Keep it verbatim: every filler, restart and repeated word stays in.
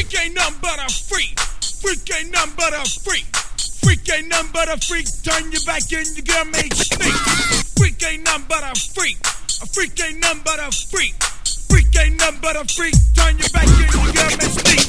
Freak ain't nothing but a freak. Freak ain't nothing but a freak. Freak ain't nothing but a freak. Turn your back and your girl make you speak. Freak ain't nothing but a freak. A freak ain't nothing but a freak. Freak ain't nothing but a freak. Turn your back and your girl make you speak.